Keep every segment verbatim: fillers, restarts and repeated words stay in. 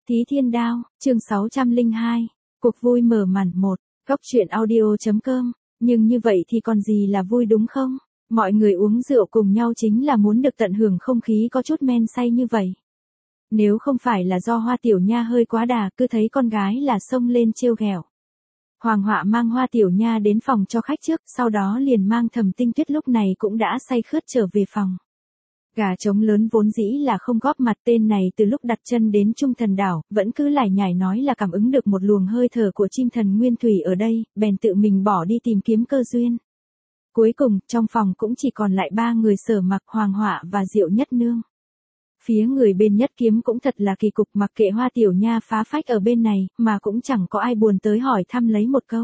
Thí Thiên Đao, chương sáu trăm lẻ hai, cuộc vui mở màn một, góc truyện audio.com, nhưng như vậy thì còn gì là vui đúng không? Mọi người uống rượu cùng nhau chính là muốn được tận hưởng không khí có chút men say như vậy. Nếu không phải là do Hoa Tiểu Nha hơi quá đà, cứ thấy con gái là xông lên trêu ghẹo. Hoàng họa mang Hoa Tiểu Nha đến phòng cho khách trước, sau đó liền mang Thẩm Tinh Tuyết lúc này cũng đã say khướt trở về phòng. Gà trống lớn vốn dĩ là không góp mặt, tên này từ lúc đặt chân đến Trung Thần Đảo, vẫn cứ lải nhải nói là cảm ứng được một luồng hơi thở của chim thần nguyên thủy ở đây, bèn tự mình bỏ đi tìm kiếm cơ duyên. Cuối cùng, trong phòng cũng chỉ còn lại ba người Sở Mặc, Hoàng họa và Diệu Nhất Nương. Phía người bên Nhất Kiếm cũng thật là kỳ cục, mặc kệ Hoa Tiểu Nha phá phách ở bên này, mà cũng chẳng có ai buồn tới hỏi thăm lấy một câu.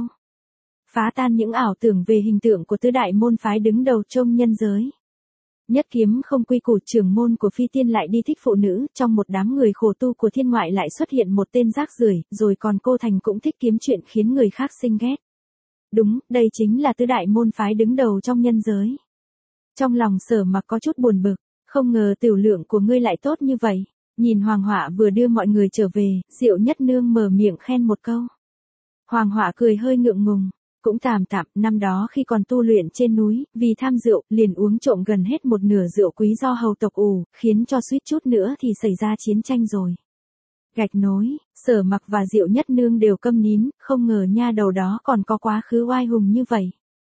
Phá tan những ảo tưởng về hình tượng của tứ đại môn phái đứng đầu trong nhân giới. Nhất Kiếm không quy củ, trưởng môn của Phi Tiên lại đi thích phụ nữ, trong một đám người khổ tu của thiên ngoại lại xuất hiện một tên rác rưởi, rồi còn cô Thành cũng thích kiếm chuyện khiến người khác sinh ghét. Đúng, đây chính là tứ đại môn phái đứng đầu trong nhân giới. Trong lòng Sở Mặc có chút buồn bực, không ngờ tiểu lượng của ngươi lại tốt như vậy. Nhìn Hoàng họa vừa đưa mọi người trở về, Diệu Nhất Nương mở miệng khen một câu. Hoàng họa cười hơi ngượng ngùng. Cũng tạm tạm, năm đó khi còn tu luyện trên núi, vì tham rượu, liền uống trộm gần hết một nửa rượu quý do hầu tộc ủ, khiến cho suýt chút nữa thì xảy ra chiến tranh rồi. Gạch nối, Sở Mặc và Diệu Nhất Nương đều câm nín, không ngờ nha đầu đó còn có quá khứ oai hùng như vậy.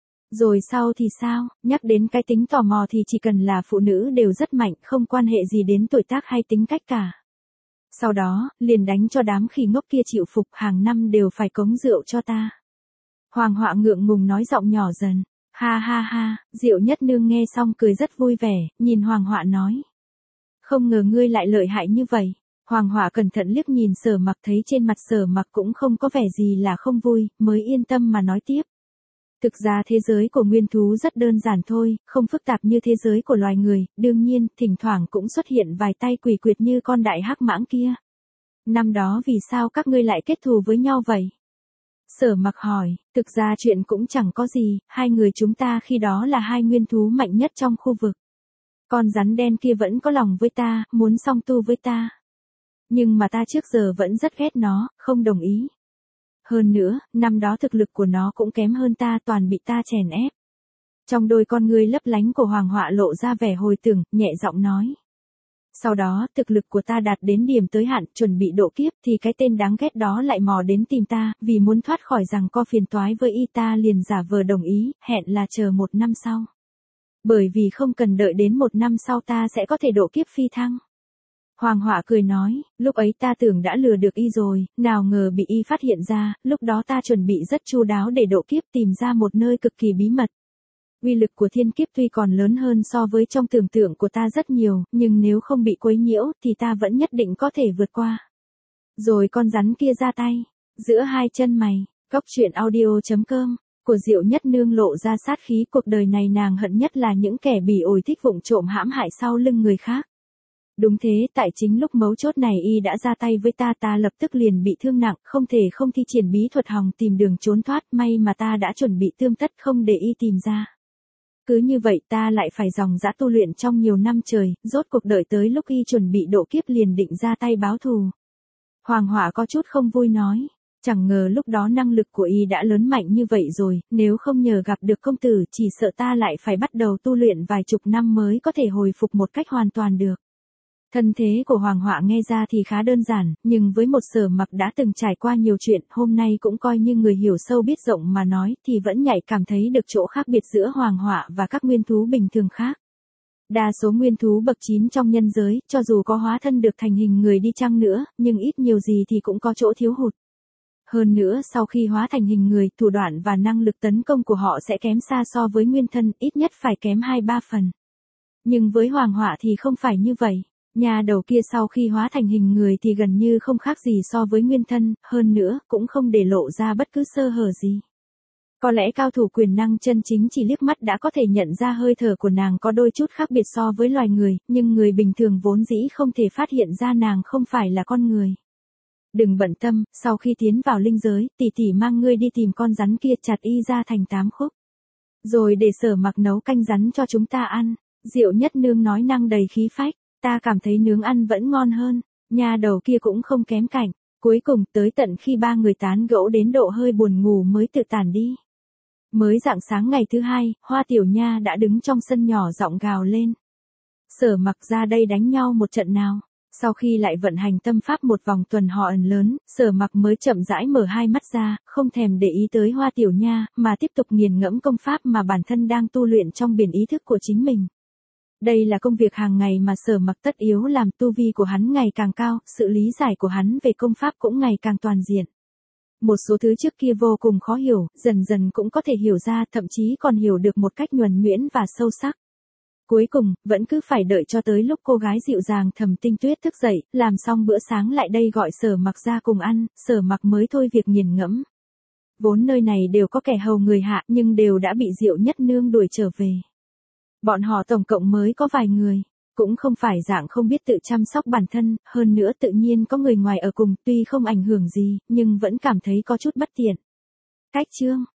Rồi sau thì sao, nhắc đến cái tính tò mò thì chỉ cần là phụ nữ đều rất mạnh, không quan hệ gì đến tuổi tác hay tính cách cả. Sau đó, liền đánh cho đám khỉ ngốc kia chịu phục, hàng năm đều phải cống rượu cho ta. Hoàng họa ngượng ngùng nói giọng nhỏ dần. Ha ha ha, Diệu Nhất Nương nghe xong cười rất vui vẻ, nhìn Hoàng họa nói. Không ngờ ngươi lại lợi hại như vậy. Hoàng họa cẩn thận liếc nhìn Sở Mặc, thấy trên mặt Sở Mặc cũng không có vẻ gì là không vui, mới yên tâm mà nói tiếp. Thực ra thế giới của nguyên thú rất đơn giản thôi, không phức tạp như thế giới của loài người, đương nhiên, thỉnh thoảng cũng xuất hiện vài tay quỷ quyệt như con đại hắc mãng kia. Năm đó vì sao các ngươi lại kết thù với nhau vậy? Sở Mặc hỏi, thực ra chuyện cũng chẳng có gì, hai người chúng ta khi đó là hai nguyên thú mạnh nhất trong khu vực. Con rắn đen kia vẫn có lòng với ta, muốn song tu với ta. Nhưng mà ta trước giờ vẫn rất ghét nó, không đồng ý. Hơn nữa, năm đó thực lực của nó cũng kém hơn ta, toàn bị ta chèn ép. Trong đôi con ngươi lấp lánh của Hoàng họa lộ ra vẻ hồi tưởng, nhẹ giọng nói. Sau đó, thực lực của ta đạt đến điểm tới hạn, chuẩn bị độ kiếp, thì cái tên đáng ghét đó lại mò đến tìm ta, vì muốn thoát khỏi rằng co phiền toái với y, ta liền giả vờ đồng ý, hẹn là chờ một năm sau. Bởi vì không cần đợi đến một năm sau ta sẽ có thể độ kiếp phi thăng. Hoàng họa cười nói, lúc ấy ta tưởng đã lừa được y rồi, nào ngờ bị y phát hiện ra, lúc đó ta chuẩn bị rất chu đáo để độ kiếp, tìm ra một nơi cực kỳ bí mật. Uy lực của thiên kiếp tuy còn lớn hơn so với trong tưởng tượng của ta rất nhiều, nhưng nếu không bị quấy nhiễu, thì ta vẫn nhất định có thể vượt qua. Rồi con rắn kia ra tay, giữa hai chân mày, góc truyện audio.com, của Diệu Nhất Nương lộ ra sát khí, cuộc đời này nàng hận nhất là những kẻ bỉ ổi thích vụng trộm hãm hại sau lưng người khác. Đúng thế, tại chính lúc mấu chốt này y đã ra tay với ta, ta lập tức liền bị thương nặng, không thể không thi triển bí thuật hòng tìm đường trốn thoát, may mà ta đã chuẩn bị tươm tất không để y tìm ra. Cứ như vậy ta lại phải dòng dã tu luyện trong nhiều năm trời, rốt cuộc đợi tới lúc y chuẩn bị độ kiếp liền định ra tay báo thù. Hoàng họa có chút không vui nói, chẳng ngờ lúc đó năng lực của y đã lớn mạnh như vậy rồi, nếu không nhờ gặp được công tử chỉ sợ ta lại phải bắt đầu tu luyện vài chục năm mới có thể hồi phục một cách hoàn toàn được. Thân thế của Hoàng họa nghe ra thì khá đơn giản, nhưng với một Sở Mặc đã từng trải qua nhiều chuyện, hôm nay cũng coi như người hiểu sâu biết rộng mà nói, thì vẫn nhạy cảm thấy được chỗ khác biệt giữa Hoàng họa và các nguyên thú bình thường khác. Đa số nguyên thú bậc chín trong nhân giới, cho dù có hóa thân được thành hình người đi chăng nữa, nhưng ít nhiều gì thì cũng có chỗ thiếu hụt. Hơn nữa, sau khi hóa thành hình người, thủ đoạn và năng lực tấn công của họ sẽ kém xa so với nguyên thân, ít nhất phải kém hai ba phần. Nhưng với Hoàng họa thì không phải như vậy. Nhà đầu kia sau khi hóa thành hình người thì gần như không khác gì so với nguyên thân, hơn nữa, cũng không để lộ ra bất cứ sơ hở gì. Có lẽ cao thủ quyền năng chân chính chỉ liếc mắt đã có thể nhận ra hơi thở của nàng có đôi chút khác biệt so với loài người, nhưng người bình thường vốn dĩ không thể phát hiện ra nàng không phải là con người. Đừng bận tâm, sau khi tiến vào linh giới, tỷ tỷ mang ngươi đi tìm con rắn kia, chặt y ra thành tám khúc. Rồi để Sở Mặc nấu canh rắn cho chúng ta ăn. Diệu Nhất Nương nói năng đầy khí phách. Ta cảm thấy nướng ăn vẫn ngon hơn. Nha đầu kia cũng không kém cạnh, cuối cùng tới tận khi ba người tán gẫu đến độ hơi buồn ngủ mới tự tản đi. Mới rạng sáng ngày thứ hai, Hoa Tiểu Nha đã đứng trong sân nhỏ giọng gào lên. Sở Mặc ra đây đánh nhau một trận nào. Sau khi lại vận hành tâm pháp một vòng tuần họ ẩn lớn, Sở Mặc mới chậm rãi mở hai mắt ra, không thèm để ý tới Hoa Tiểu Nha, mà tiếp tục nghiền ngẫm công pháp mà bản thân đang tu luyện trong biển ý thức của chính mình. Đây là công việc hàng ngày mà Sở Mặc tất yếu làm, tu vi của hắn ngày càng cao, sự lý giải của hắn về công pháp cũng ngày càng toàn diện. Một số thứ trước kia vô cùng khó hiểu, dần dần cũng có thể hiểu ra, thậm chí còn hiểu được một cách nhuần nhuyễn và sâu sắc. Cuối cùng, vẫn cứ phải đợi cho tới lúc cô gái dịu dàng Thẩm Tinh Tuyết thức dậy, làm xong bữa sáng lại đây gọi Sở Mặc ra cùng ăn, Sở Mặc mới thôi việc nghiền ngẫm. Vốn nơi này đều có kẻ hầu người hạ nhưng đều đã bị Diệu Nhất Nương đuổi trở về. Bọn họ tổng cộng mới có vài người, cũng không phải dạng không biết tự chăm sóc bản thân, hơn nữa tự nhiên có người ngoài ở cùng tuy không ảnh hưởng gì, nhưng vẫn cảm thấy có chút bất tiện. Cách chương